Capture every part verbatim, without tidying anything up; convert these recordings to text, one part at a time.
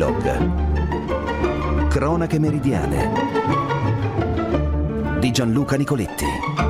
Vlog. Cronache meridiane di Gianluca Nicoletti.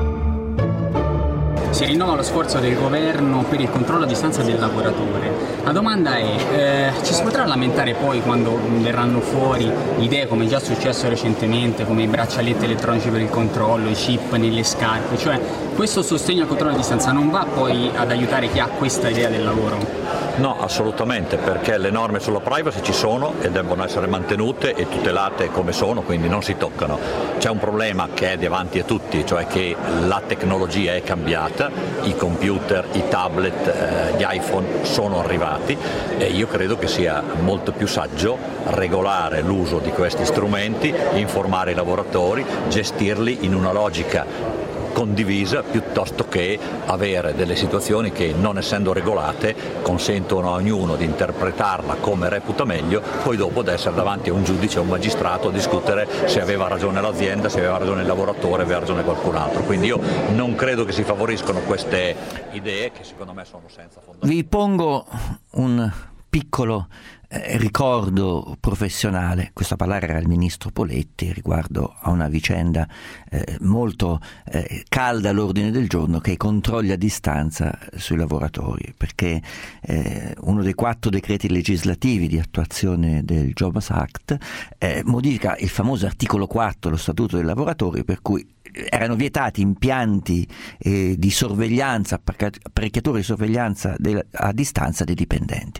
Si rinnova lo sforzo del governo per il controllo a distanza del lavoratore. La domanda è, eh, ci si potrà lamentare poi quando verranno fuori idee, come già successo recentemente, come i braccialetti elettronici per il controllo, i chip nelle scarpe, cioè questo sostegno al controllo a distanza non va poi ad aiutare chi ha questa idea del lavoro? No, assolutamente, perché le norme sulla privacy ci sono e debbono essere mantenute e tutelate come sono, quindi non si toccano. C'è un problema che è davanti a tutti, cioè che la tecnologia è cambiata, i computer, i tablet, eh, gli iPhone sono arrivati e io credo che sia molto più saggio regolare l'uso di questi strumenti, informare i lavoratori, gestirli in una logica condivisa piuttosto che avere delle situazioni che, non essendo regolate, consentono a ognuno di interpretarla come reputa meglio, poi dopo ad essere davanti a un giudice o un magistrato a discutere se aveva ragione l'azienda, se aveva ragione il lavoratore, aveva ragione qualcun altro. Quindi io non credo che si favoriscono queste idee che secondo me sono senza fondamento. Vi pongo un piccolo eh, ricordo professionale. Questo a parlare era il ministro Poletti riguardo a una vicenda eh, molto eh, calda all'ordine del giorno, che è i controlli a distanza sui lavoratori, perché eh, uno dei quattro decreti legislativi di attuazione del Jobs Act eh, modifica il famoso articolo quattro dello Statuto dei lavoratori, per cui erano vietati impianti eh, di sorveglianza, apparecchiature di sorveglianza de- a distanza dei dipendenti.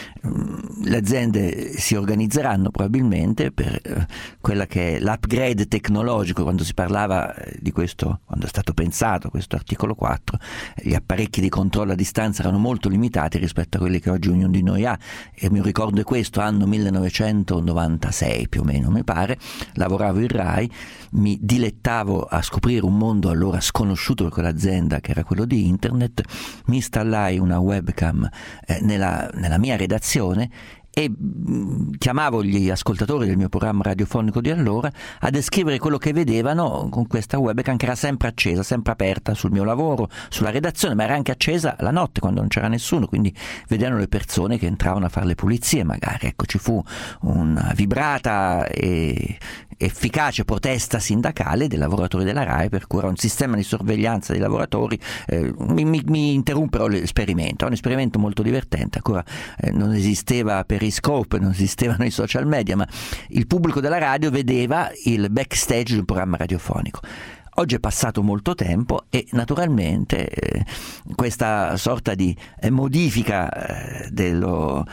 Le aziende si organizzeranno probabilmente per eh, quella che è l'upgrade tecnologico. Quando si parlava di questo, quando è stato pensato questo articolo quattro, gli apparecchi di controllo a distanza erano molto limitati rispetto a quelli che oggi ognuno di noi ha, e mi ricordo è questo, anno millenovecentonovantasei più o meno mi pare, lavoravo in Rai, mi dilettavo a scoprire un mondo allora sconosciuto per quell'azienda che era quello di internet, mi installai una webcam eh, nella, nella mia redazione e chiamavo gli ascoltatori del mio programma radiofonico di allora a descrivere quello che vedevano con questa webcam, che era sempre accesa, sempre aperta sul mio lavoro, sulla redazione, ma era anche accesa la notte quando non c'era nessuno, quindi vedevano le persone che entravano a fare le pulizie magari. Ecco, ci fu una vibrata e efficace protesta sindacale dei lavoratori della Rai, per cui era un sistema di sorveglianza dei lavoratori. eh, mi, mi, mi interrumpero l'esperimento, era un esperimento molto divertente, ancora eh, non esisteva Periscope, non esistevano i social media, ma il pubblico della radio vedeva il backstage di un programma radiofonico. Oggi è passato molto tempo e naturalmente eh, questa sorta di eh, modifica eh, dello,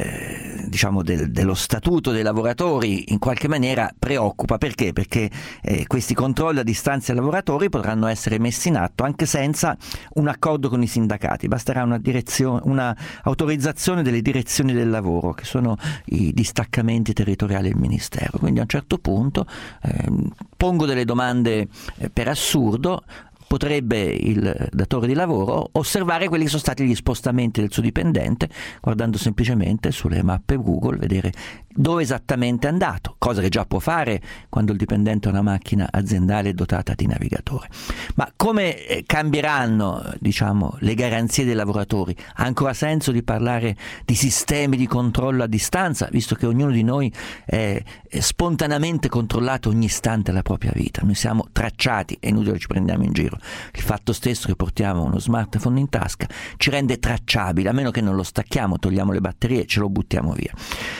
eh, diciamo del, dello statuto dei lavoratori in qualche maniera preoccupa. Perché? Perché eh, questi controlli a distanza ai lavoratori potranno essere messi in atto anche senza un accordo con i sindacati. Basterà una direzione, una autorizzazione delle direzioni del lavoro, che sono i distaccamenti territoriali del Ministero. Quindi a un certo punto eh, pongo delle domande eh, per assurdo. Potrebbe il datore di lavoro osservare quelli che sono stati gli spostamenti del suo dipendente, guardando semplicemente sulle mappe Google, vedere dove esattamente è andato, cosa che già può fare quando il dipendente ha una macchina aziendale dotata di navigatore. Ma come cambieranno, diciamo, le garanzie dei lavoratori? Ha ancora senso di parlare di sistemi di controllo a distanza, visto che ognuno di noi è spontaneamente controllato ogni istante della propria vita? Noi siamo tracciati, è inutile che ci prendiamo in giro. Il fatto stesso che portiamo uno smartphone in tasca ci rende tracciabili, a meno che non lo stacchiamo, togliamo le batterie e ce lo buttiamo via.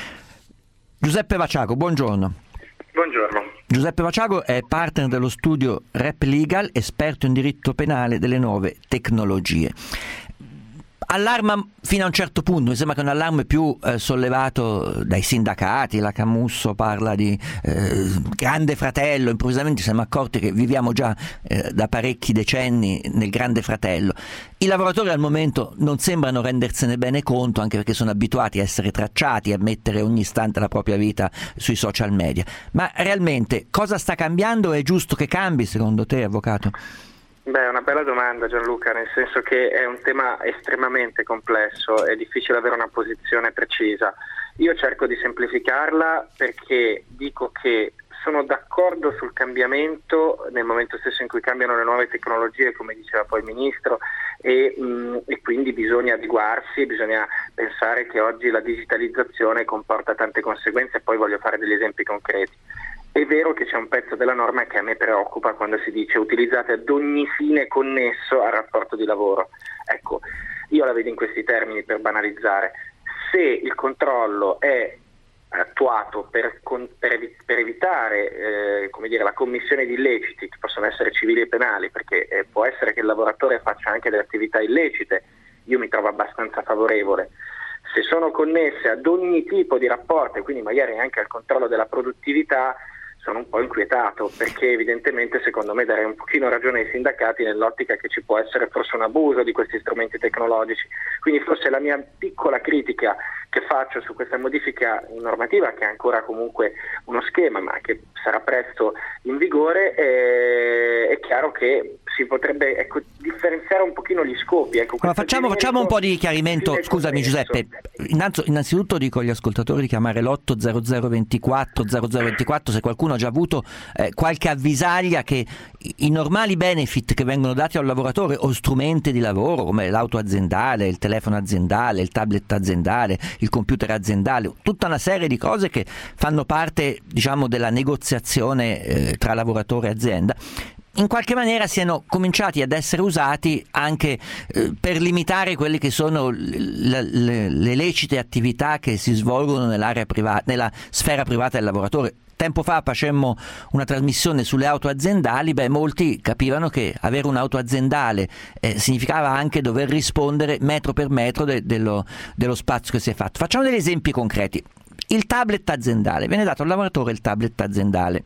Giuseppe Vaciago, buongiorno. Buongiorno. Giuseppe Vaciago è partner dello studio Rep Legal, esperto in diritto penale delle nuove tecnologie. Allarma fino a un certo punto, mi sembra che un allarme più eh, sollevato dai sindacati. La Camusso parla di eh, grande fratello, improvvisamente ci siamo accorti che viviamo già eh, da parecchi decenni nel grande fratello. I lavoratori al momento non sembrano rendersene bene conto, anche perché sono abituati a essere tracciati, a mettere ogni istante la propria vita sui social media. Ma realmente cosa sta cambiando? È giusto che cambi secondo te, avvocato? Beh, è una bella domanda, Gianluca, nel senso che è un tema estremamente complesso, è difficile avere una posizione precisa. Io cerco di semplificarla perché dico che sono d'accordo sul cambiamento nel momento stesso in cui cambiano le nuove tecnologie, come diceva poi il Ministro, e, mh, e quindi bisogna adeguarsi, bisogna pensare che oggi la digitalizzazione comporta tante conseguenze, poi voglio fare degli esempi concreti. È vero che c'è un pezzo della norma che a me preoccupa quando si dice utilizzate ad ogni fine connesso al rapporto di lavoro. Ecco, io la vedo in questi termini per banalizzare. Se il controllo è attuato per, per, per evitare eh, come dire, la commissione di illeciti, che possono essere civili e penali, perché eh, può essere che il lavoratore faccia anche delle attività illecite, io mi trovo abbastanza favorevole. Se sono connesse ad ogni tipo di rapporto e quindi magari anche al controllo della produttività, sono un po' inquietato, perché evidentemente secondo me darei un pochino ragione ai sindacati nell'ottica che ci può essere forse un abuso di questi strumenti tecnologici. Quindi forse la mia piccola critica che faccio su questa modifica normativa, che è ancora comunque uno schema ma che sarà presto in vigore, è, è chiaro che si potrebbe ecco, differenziare un pochino gli scopi. Ecco, ma facciamo, facciamo un po' di chiarimento. Scusami Giuseppe, Innanzi, innanzitutto dico agli ascoltatori di chiamare l'otto zero zero ventiquattro zero zero ventiquattro se qualcuno ha già avuto eh, qualche avvisaglia che i normali benefit che vengono dati a un lavoratore o strumenti di lavoro come l'auto aziendale, il telefono aziendale, il tablet aziendale, il computer aziendale, tutta una serie di cose che fanno parte, diciamo, della negoziazione eh, tra lavoratore e azienda, in qualche maniera siano cominciati ad essere usati anche eh, per limitare quelle che sono le, le, le lecite attività che si svolgono nell'area privata, nella sfera privata del lavoratore. Tempo fa facemmo una trasmissione sulle auto aziendali, beh, molti capivano che avere un'auto aziendale eh, significava anche dover rispondere metro per metro de, dello, dello spazio che si è fatto. Facciamo degli esempi concreti. Il tablet aziendale, viene dato al lavoratore il tablet aziendale.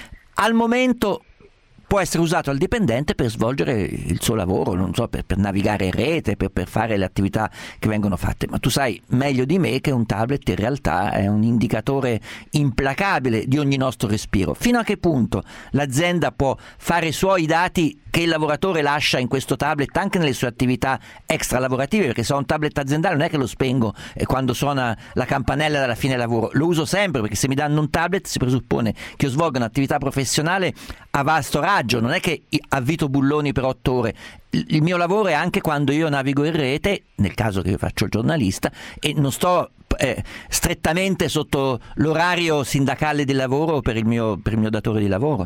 Al momento può essere usato al dipendente per svolgere il suo lavoro, non so, per, per navigare in rete, per, per fare le attività che vengono fatte, ma tu sai meglio di me che un tablet in realtà è un indicatore implacabile di ogni nostro respiro. Fino a che punto l'azienda può fare i suoi dati che il lavoratore lascia in questo tablet anche nelle sue attività extra lavorative, perché se ho un tablet aziendale non è che lo spengo quando suona la campanella dalla fine lavoro, lo uso sempre, perché se mi danno un tablet si presuppone che io svolga un'attività professionale a vasto raggio, non è che avvito bulloni per otto ore. Il mio lavoro è anche quando io navigo in rete, nel caso che io faccio il giornalista, e non sto eh, strettamente sotto l'orario sindacale di lavoro per il mio, per il mio datore di lavoro.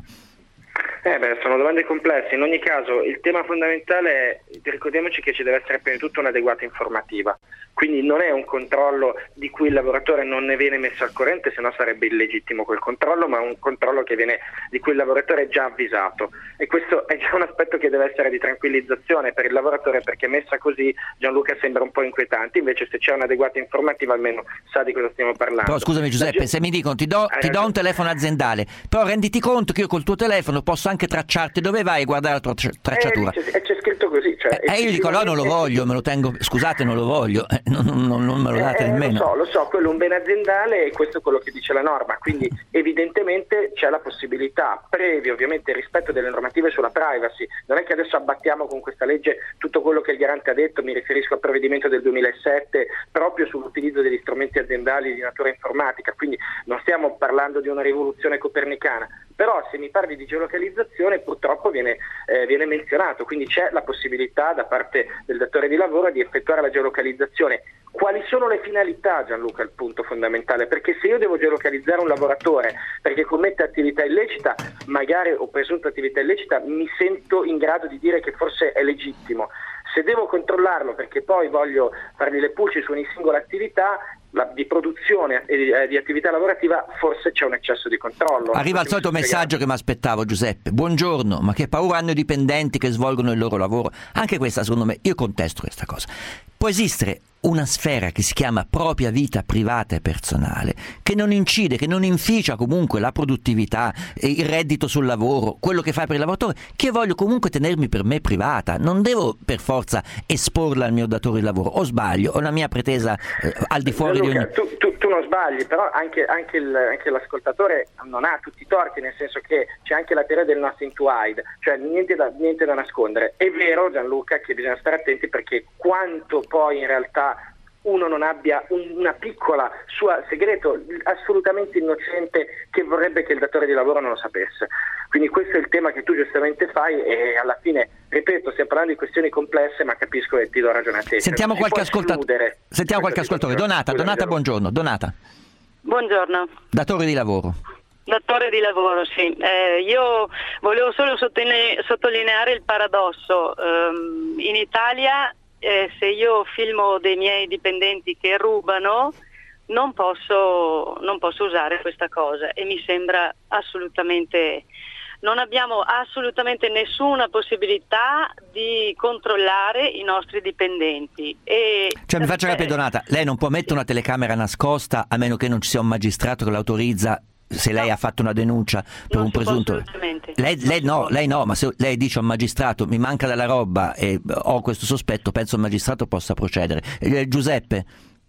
Eh beh, sono domande complesse. In ogni caso il tema fondamentale è, ricordiamoci che ci deve essere prima di tutto un'adeguata informativa, quindi non è un controllo di cui il lavoratore non ne viene messo al corrente, se no sarebbe illegittimo quel controllo, ma un controllo che viene, di cui il lavoratore è già avvisato, e questo è già un aspetto che deve essere di tranquillizzazione per il lavoratore, perché messa così, Gianluca, sembra un po' inquietante. Invece se c'è un'adeguata informativa almeno sa di cosa stiamo parlando. Però scusami Giuseppe, La... se mi dicono ti do, ti do un telefono aziendale, però renditi conto che io col tuo telefono posso anche tracciarti dove vai e guardare la tua tracciatura. E eh, c'è, c'è scritto così. Cioè, eh, io dico no, non lo voglio, me lo tengo, scusate, non lo voglio, eh, non, non, non me lo date eh, nemmeno. Lo so, lo so, quello è un bene aziendale e questo è quello che dice la norma, quindi evidentemente c'è la possibilità, previo ovviamente il rispetto delle normative sulla privacy. Non è che adesso abbattiamo con questa legge tutto quello che il garante ha detto, mi riferisco al provvedimento del duemilasette proprio sull'utilizzo degli strumenti aziendali di natura informatica, quindi non stiamo parlando di una rivoluzione copernicana, però se mi parli di geolocalizzazione purtroppo viene, eh, viene menzionato, quindi c'è la possibilità da parte del datore di lavoro di effettuare la geolocalizzazione. Quali sono le finalità, Gianluca, il punto fondamentale? Perché se io devo geolocalizzare un lavoratore perché commette attività illecita, magari o presunta attività illecita, mi sento in grado di dire che forse è legittimo. Se devo controllarlo perché poi voglio fargli le pulci su ogni singola attività la, di produzione e di, eh, di attività lavorativa, forse c'è un eccesso di controllo. Arriva il solito messaggio che mi aspettavo, Giuseppe. Buongiorno, ma che paura hanno i dipendenti che svolgono il loro lavoro? Anche questa, secondo me, io contesto questa cosa. Può esistere una sfera che si chiama propria vita privata e personale, che non incide, che non inficia comunque la produttività, il reddito sul lavoro, quello che fai per il lavoratore, che voglio comunque tenermi per me privata, non devo per forza esporla al mio datore di lavoro. O sbaglio, o la mia pretesa eh, al di fuori Luca, di ogni... tu, tu, tu non sbagli, però anche, anche, il, anche l'ascoltatore non ha tutti i torti, nel senso che c'è anche la teoria del nothing to hide, cioè niente da, niente da nascondere. È vero, Gianluca, che bisogna stare attenti, perché quanto poi in realtà uno non abbia un, una piccola sua segreto assolutamente innocente che vorrebbe che il datore di lavoro non lo sapesse. Quindi questo è il tema che tu giustamente fai, e alla fine Ripeto, stiamo parlando di questioni complesse, ma capisco e ti do ragione a te. Sentiamo qualche ascoltatore. Sentiamo qualche ascoltatore. Donata, Donata, buongiorno. Donata. Buongiorno. Datore di lavoro. Datore di lavoro, sì. Eh, io volevo solo sottone- sottolineare il paradosso. Um, in Italia, eh, se io filmo dei miei dipendenti che rubano, non posso, non posso usare questa cosa, e mi sembra assolutamente... Non abbiamo assolutamente nessuna possibilità di controllare i nostri dipendenti. E cioè, mi faccia capire, Donata, lei non può mettere una telecamera nascosta a meno che non ci sia un magistrato che l'autorizza, se lei no. ha fatto una denuncia per non un presunto... Lei, lei no, lei no, ma se lei dice a un magistrato mi manca della roba e ho questo sospetto, penso il magistrato possa procedere. Eh, Giuseppe?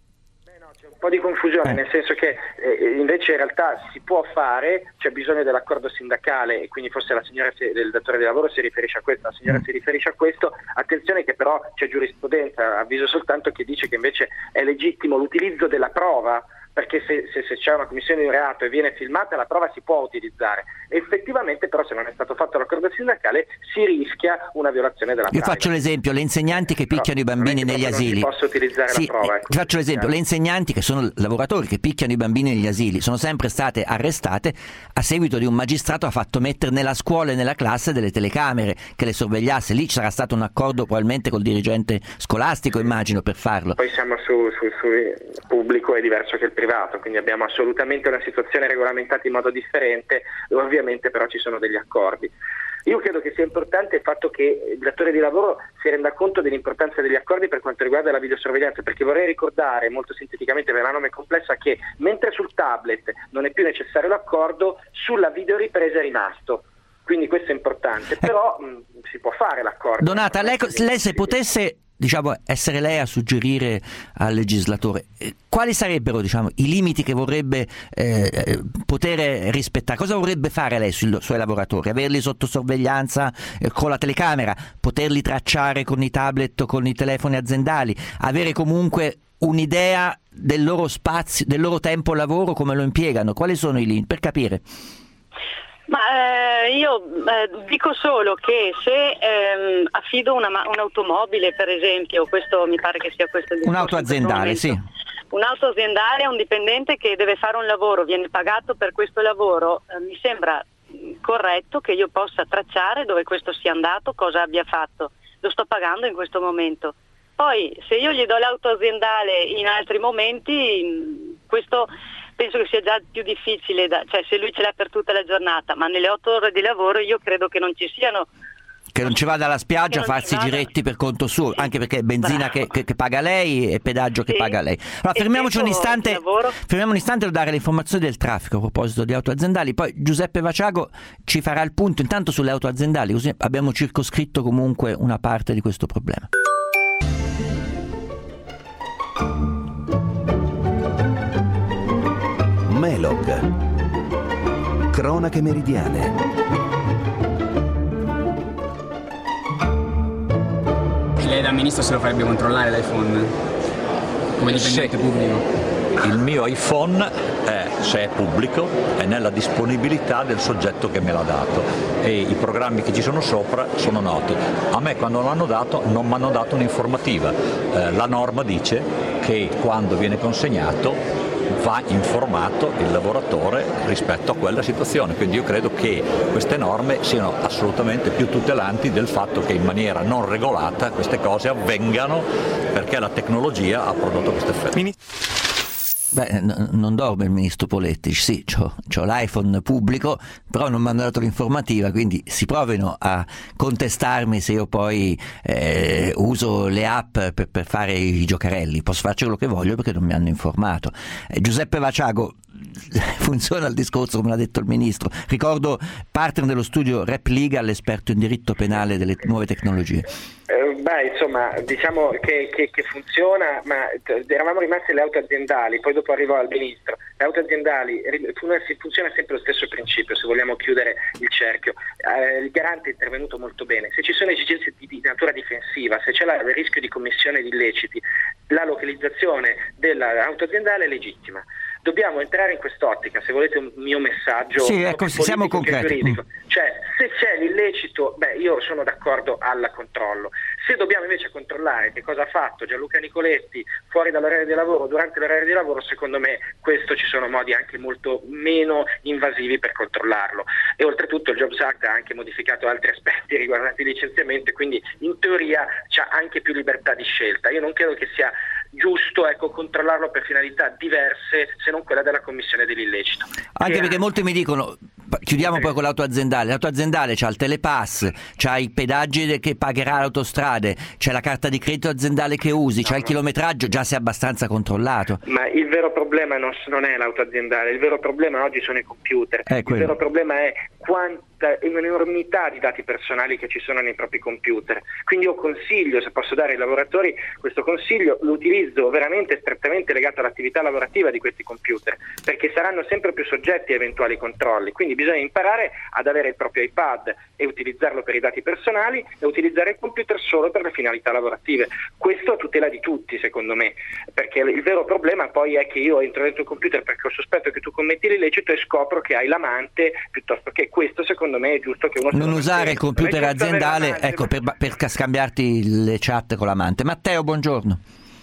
Un po' di confusione, eh. nel senso che eh, invece in realtà si può fare, c'è bisogno dell'accordo sindacale, e quindi forse la signora si, del datore di lavoro si riferisce a questo, la signora mm. si riferisce a questo. Attenzione che però c'è giurisprudenza, avviso soltanto, che dice che invece è legittimo l'utilizzo della prova, perché se, se, se c'è una commissione di reato e viene filmata, la prova si può utilizzare. Effettivamente però, se non è stato fatto l'accordo sindacale, si rischia una violazione della prova. Io faccio l'esempio, le insegnanti che picchiano però, i bambini negli asili. Non si posso utilizzare sì, la prova. Ecco. Faccio l'esempio, le insegnanti che sono lavoratori che picchiano i bambini negli asili sono sempre state arrestate a seguito di un magistrato ha fatto mettere nella scuola e nella classe delle telecamere che le sorvegliasse. Lì ci sarà stato un accordo probabilmente col dirigente scolastico, immagino, per farlo. Poi siamo su, su, su pubblico, è diverso che il privato, quindi abbiamo assolutamente una situazione regolamentata in modo differente, ovviamente però ci sono degli accordi. Io credo che sia importante il fatto che il datore di lavoro si renda conto dell'importanza degli accordi per quanto riguarda la videosorveglianza, perché vorrei ricordare molto sinteticamente per la nome complessa che mentre sul tablet non è più necessario l'accordo, sulla videoripresa è rimasto. Quindi questo è importante, però mh, si può fare l'accordo. Donata, lei, lei se potesse, diciamo, essere lei a suggerire al legislatore, eh, quali sarebbero, diciamo, i limiti che vorrebbe eh, poter rispettare? Cosa vorrebbe fare lei sui suoi lavoratori? Averli sotto sorveglianza eh, con la telecamera, poterli tracciare con i tablet o con i telefoni aziendali, avere comunque un'idea del loro spazio, del loro tempo lavoro, come lo impiegano? Quali sono i limiti? Per capire. Ma eh, io eh, dico solo che se ehm, affido una, un'automobile, per esempio, questo mi pare che sia questo il un'auto aziendale, sì. Un'auto aziendale a un dipendente che deve fare un lavoro, viene pagato per questo lavoro, eh, mi sembra corretto che io possa tracciare dove questo sia andato, cosa abbia fatto. Lo sto pagando in questo momento. Poi se io gli do l'auto aziendale in altri momenti, questo penso che sia già più difficile, da, cioè se lui ce l'ha per tutta la giornata, ma nelle otto ore di lavoro io credo che non ci siano... Che non ci vada alla spiaggia a farsi i giretti per conto suo, sì, anche perché è benzina che, che, che paga lei e pedaggio sì, che paga lei. Allora fermiamoci un istante, fermiamo un istante per dare le informazioni del traffico a proposito di auto aziendali, poi Giuseppe Vaciago ci farà il punto intanto sulle auto aziendali, così abbiamo circoscritto comunque una parte di questo problema. Melog. Cronache meridiane. Lei da ministro se lo farebbe controllare l'iPhone come dipendente sì. pubblico? Il mio iPhone, è, se è pubblico, è nella disponibilità del soggetto che me l'ha dato e i programmi che ci sono sopra sono noti. A me quando l'hanno dato non mi hanno dato un'informativa. Eh, la norma dice che quando viene consegnato va informato il lavoratore rispetto a quella situazione, quindi io credo che queste norme siano assolutamente più tutelanti del fatto che in maniera non regolata queste cose avvengano, perché la tecnologia ha prodotto questo effetto. Beh, n- non dorme il ministro Poletti, sì, c'ho, c'ho l'iPhone pubblico, però non mi hanno dato l'informativa, quindi si provino a contestarmi se io poi eh, uso le app per, per fare i giocarelli. Posso farci quello che voglio perché non mi hanno informato. Eh, Giuseppe Vaciago, funziona il discorso come l'ha detto il ministro. Ricordo partner dello studio Repliga, l'esperto in diritto penale delle nuove tecnologie. Eh, beh, insomma, diciamo che, che, che funziona, ma eravamo rimasti alle auto aziendali, poi dopo arrivo al ministro. Le auto aziendali funziona sempre lo stesso principio, se vogliamo chiudere il cerchio. Eh, il garante è intervenuto molto bene. Se ci sono esigenze di, di natura difensiva, se c'è la, il rischio di commissione di illeciti, la localizzazione dell'auto aziendale è legittima. dobbiamo entrare in quest'ottica, se volete un mio messaggio. Sì, ecco, siamo concreti. Cioè, se c'è l'illecito, beh, io sono d'accordo al controllo. Se dobbiamo invece controllare che cosa ha fatto Gianluca Nicoletti fuori dall'orario di lavoro, durante l'orario di lavoro, secondo me questo ci sono modi anche molto meno invasivi per controllarlo. E oltretutto il Jobs Act ha anche modificato altri aspetti riguardanti il licenziamento, quindi in teoria c'ha anche più libertà di scelta. Io non credo che sia giusto, ecco, controllarlo per finalità diverse se non quella della commissione dell'illecito. Anche e perché anche... molti mi dicono, chiudiamo poi con l'auto aziendale, l'auto aziendale c'ha il telepass, c'ha i pedaggi che pagherà le autostrade, c'è la carta di credito aziendale che usi, c'ha no, il chilometraggio, già sei abbastanza controllato. Ma il vero problema non, non è l'auto aziendale, il vero problema oggi sono i computer, il vero problema è quanta un'enormità di dati personali che ci sono nei propri computer. Quindi io consiglio, se posso dare ai lavoratori questo consiglio, l'utilizzo veramente strettamente legato all'attività lavorativa di questi computer, perché saranno sempre più soggetti a eventuali controlli, quindi bisogna imparare ad avere il proprio iPad e utilizzarlo per i dati personali e utilizzare il computer solo per le finalità lavorative. Questo a tutela di tutti, secondo me, perché il vero problema poi è che io entro dentro il computer perché ho sospetto che tu commetti l'illecito e scopro che hai l'amante, piuttosto che questo, secondo me è giusto che uno non usare il computer aziendale, ecco, per, per scambiarti le chat con l'amante. Matteo, buongiorno.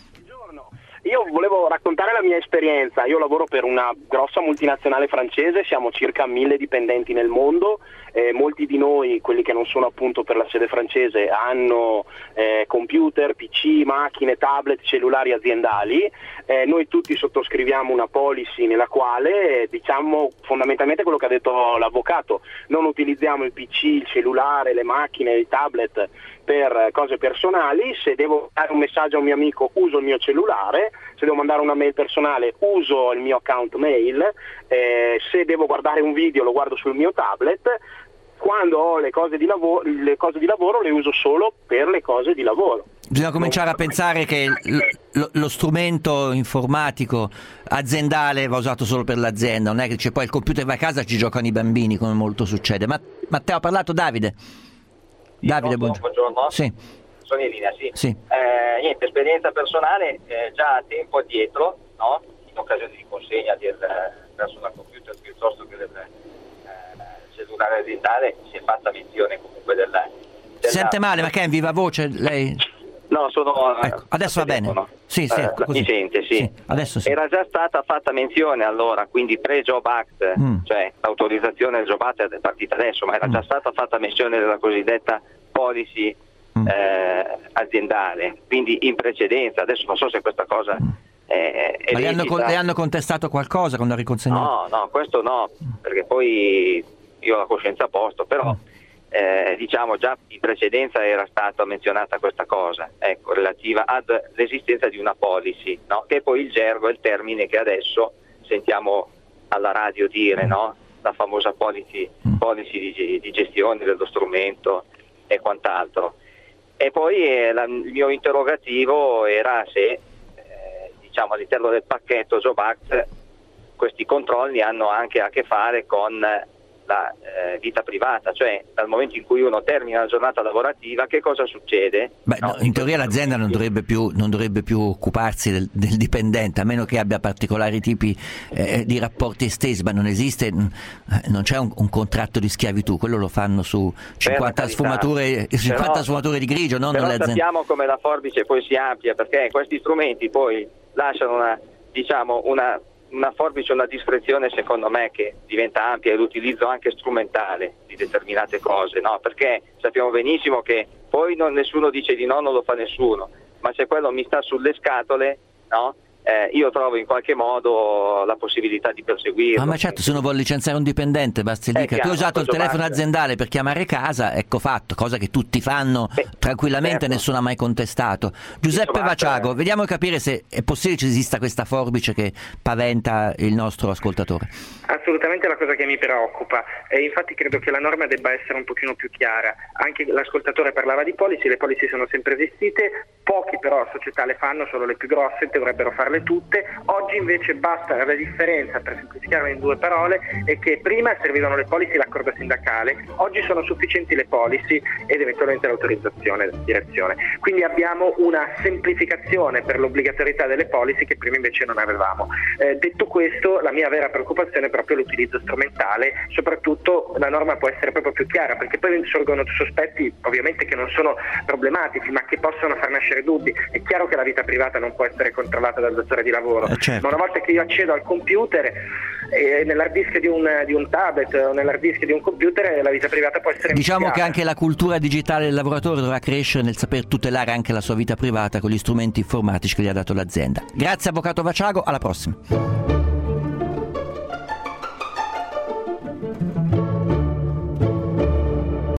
Io volevo raccontare la mia esperienza. Io lavoro per una grossa multinazionale francese, siamo circa mille dipendenti nel mondo, eh, molti di noi, quelli che non sono appunto per la sede francese, hanno eh, computer, P C, macchine, tablet, cellulari aziendali. Eh, noi tutti sottoscriviamo una policy nella quale eh, diciamo fondamentalmente quello che ha detto l'avvocato: non utilizziamo il P C, il cellulare, le macchine, i tablet per cose personali. Se devo dare un messaggio a un mio amico uso il mio cellulare, se devo mandare una mail personale uso il mio account mail, eh, se devo guardare un video lo guardo sul mio tablet. Quando ho le cose di lavoro, le cose di lavoro le uso solo per le cose di lavoro. Bisogna cominciare a pensare che lo, lo strumento informatico aziendale va usato solo per l'azienda, non è che c'è poi il computer va a casa e ci giocano i bambini, come molto succede. Ma Matteo ha parlato, Davide. Davide, buongiorno. buongiorno. Sì. Sono in linea, sì. sì. Eh, niente, esperienza personale, eh, già a tempo addietro, no? In occasione di consegna del personal computer piuttosto che del eh, cellulare aziendale, si è fatta menzione comunque della... della... Sente male, ma che è in viva voce lei? No, sono... Ecco, adesso va bene. Sì, sì, ecco, così. Mi sente, sì. sì adesso sì. Era già stata fatta menzione allora, quindi pre-Job Act, mm. cioè l'autorizzazione del Job Act è partita adesso, ma era mm. già stata fatta menzione della cosiddetta policy mm. eh, aziendale, quindi in precedenza. Adesso non so se questa cosa è, è ma le hanno, le hanno contestato qualcosa quando ha riconsegnato? No, no, questo no, perché poi io ho la coscienza a posto, però... Mm. Eh, diciamo già in precedenza era stata menzionata questa cosa, ecco, relativa all'esistenza di una policy, no? Che poi il gergo è il termine che adesso sentiamo alla radio dire, no? La famosa policy, policy di, di gestione dello strumento e quant'altro. E poi eh, la, il mio interrogativo era se eh, diciamo all'interno del pacchetto Job Act questi controlli hanno anche a che fare con la eh, vita privata, cioè dal momento in cui uno termina la giornata lavorativa che cosa succede? Beh, no, no, in teoria l'azienda non dovrebbe più, non dovrebbe più occuparsi del, del dipendente, a meno che abbia particolari tipi eh, di rapporti estesi, ma non esiste, non c'è un, un contratto di schiavitù, quello lo fanno su cinquanta sfumature, cinquanta però, sfumature di grigio, non però le aziende. Sappiamo come la forbice poi si amplia, perché questi strumenti poi lasciano una, diciamo, una una forbice, una discrezione secondo me che diventa ampia, e l'utilizzo anche strumentale di determinate cose, no? Perché sappiamo benissimo che poi non, nessuno dice di no, non lo fa nessuno, ma se quello mi sta sulle scatole, no? Eh, io trovo in qualche modo la possibilità di perseguirlo. Ah, ma certo, se uno vuole licenziare un dipendente basti lì che tu hai usato il telefono basta. aziendale per chiamare casa, ecco fatto, cosa che tutti fanno Beh, tranquillamente, certo. Nessuno ha mai contestato. Giuseppe Vaciago, vediamo di capire se è possibile che esista questa forbice che paventa il nostro ascoltatore. Assolutamente la cosa che mi preoccupa, e infatti credo che la norma debba essere un pochino più chiara. Anche l'ascoltatore parlava di policy, le policy sono sempre esistite, pochi però società le fanno, solo le più grosse, dovrebbero farle tutte. Oggi invece basta, la differenza, per semplificarla in due parole, è che prima servivano le policy e l'accordo sindacale, oggi sono sufficienti le policy ed eventualmente l'autorizzazione di direzione. Quindi abbiamo una semplificazione per l'obbligatorietà delle policy che prima invece non avevamo. Eh, detto questo, la mia vera preoccupazione è proprio l'utilizzo strumentale, soprattutto la norma può essere proprio più chiara, perché poi sorgono sospetti ovviamente che non sono problematici ma che possono far nascere dubbi. È chiaro che la vita privata non può essere controllata dal datore di lavoro, eh certo. ma una volta che io accedo al computer, eh, nell'hard disk di un, di un tablet o nell'hard disk di un computer, la vita privata può essere diciamo mischiata. Che anche la cultura digitale del lavoratore dovrà crescere nel saper tutelare anche la sua vita privata con gli strumenti informatici che gli ha dato l'azienda. Grazie avvocato Vaciago, alla prossima.